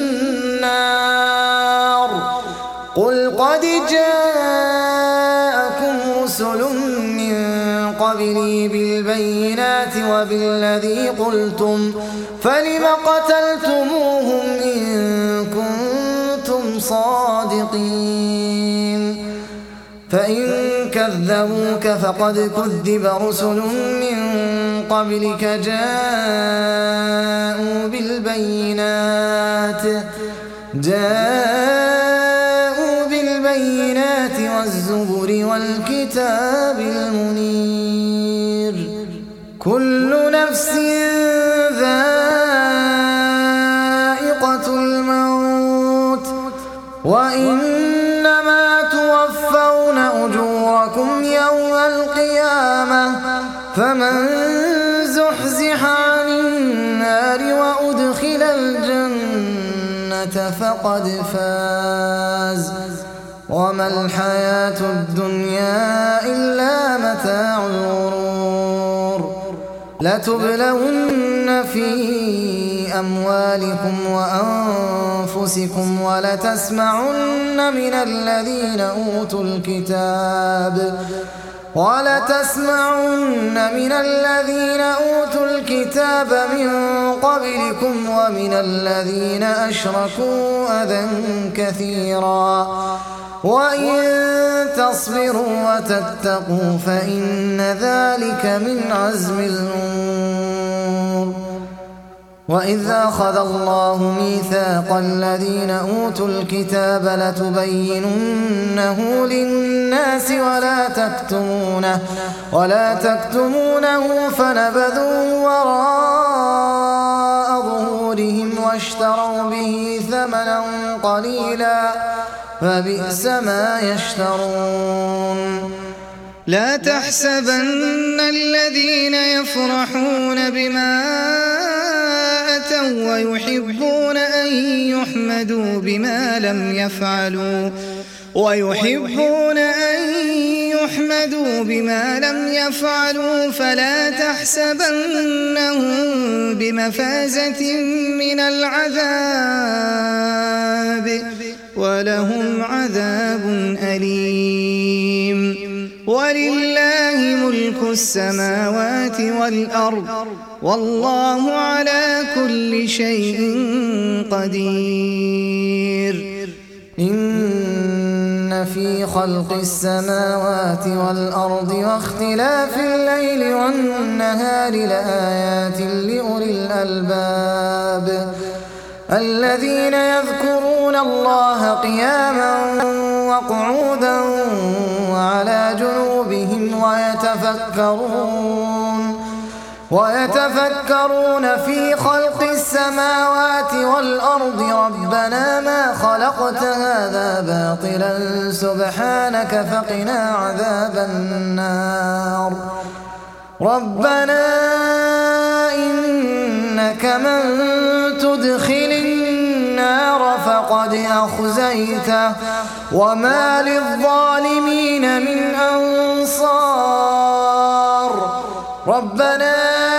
النار قل قد جاءكم رسل من قبلي بالبينات بالبينات وبالذي قلتم فلم قتلتموهم إن كنتم صادقين فإن كذبوك فقد كذب رسل من قبلك جاءوا بالبينات والزبر والكتاب المنير كل نفس ذائقة الموت وإنما توفون أجوركم يوم القيامة فمن زحزح عن النار وأدخل الجنة فقد فاز وما الحياة الدنيا إلا متاع الغرور لتبلون في أموالكم وأنفسكم ولتسمعن من الذين أوتوا الكتاب من قبلكم ومن الذين أشركوا أذى كثيرا وإن تصبروا وتتقوا فإن ذلك من عزم الأمور وإذ أخذ الله ميثاق الذين أوتوا الكتاب لتبيننه للناس ولا تكتمونه فنبذوه وراء ظهورهم واشتروا به ثمنا قليلا فبئس ما يشترون لا تحسبن الذين يفرحون بما أتوا ويحبون أن يحمدوا بما لم يفعلوا فلا تحسبنهم بمفازة من العذاب ولهم عذاب أليم ولله ملك السماوات والأرض والله على كل شيء قدير إن في خلق السماوات والأرض واختلاف الليل والنهار لآيات لأولي الألباب الذين يذكرون الله قياما وقعودا وعلى جنوبهم ويتفكرون في خلق السماوات والأرض ربنا ما خلقت هذا باطلا سبحانك فقنا عذاب النار ربنا إنك من تدخل النار فقد أخزيته وما للظالمين من أنصار ربنا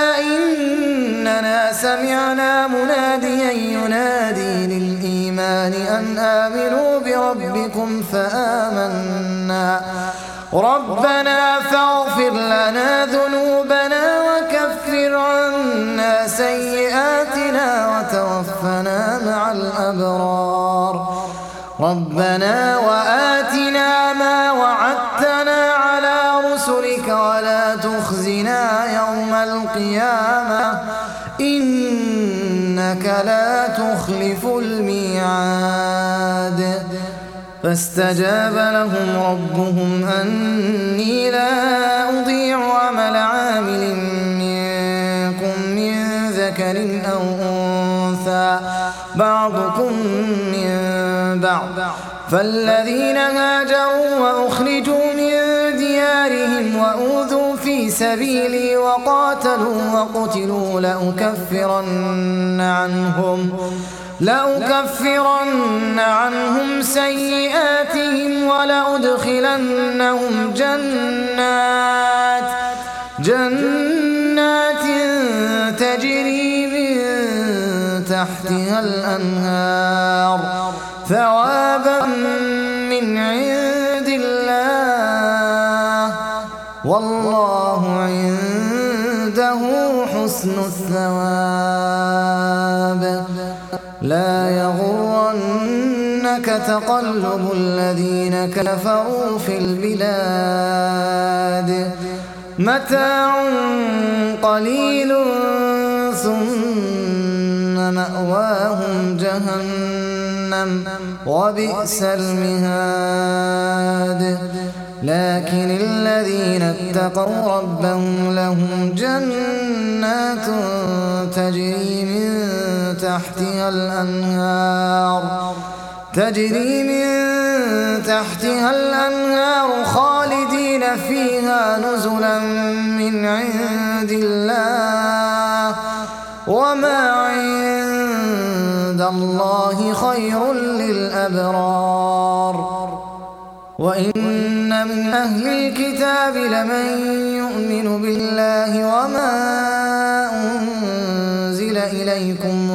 إننا سمعنا مناديا ينادي للإيمان أن آمنوا بربكم فآمنا ربنا فاغفر لنا ذنوبنا وكفر عنا سيئاتنا وتوفنا مع الأبرار ربنا وآتنا ما وعدتنا على رسلك ولا تخزنا يوم القيامة إنك لا تخلف الميعاد فاستجاب لهم ربهم أني لا أضيع عمل عامل منكم من ذكر أو أنثى بعضكم من بعض فالذين هاجروا وأخرجوا من ديارهم وأوذوا في سبيلي وقاتلوا وقتلوا لأكفرن عنهم سيئاتهم ولأدخلنهم جنات تجري من تحتها الأنهار ثوابا من عند الله والله عنده عنده حسن الثواب لا يغرنك تقلب الذين كفروا في البلاد متاع قليل ثم مأواهم جهنم وبئس المهاد لكن الذين اتقوا ربهم لهم جنات تجري من تحتها الأنهار خالدين فيها نزلا من عند الله وما عند الله خير للأبرار وإن من أهل الكتاب لمن يؤمن بالله وما أنزل إليكم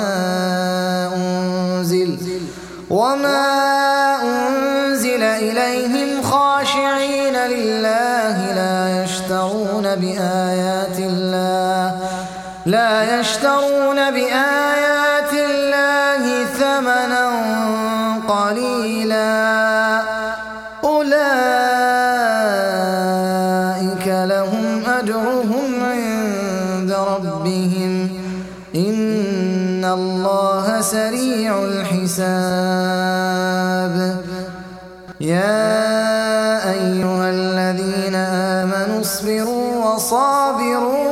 وما أنزل إليهم خاشعين لله لا يشترون بآيات الله ثمنا قليلا أولئك لهم أجرهم عند ربهم إن الله سريع الحساب يا أيها الذين آمنوا اصبروا وصابروا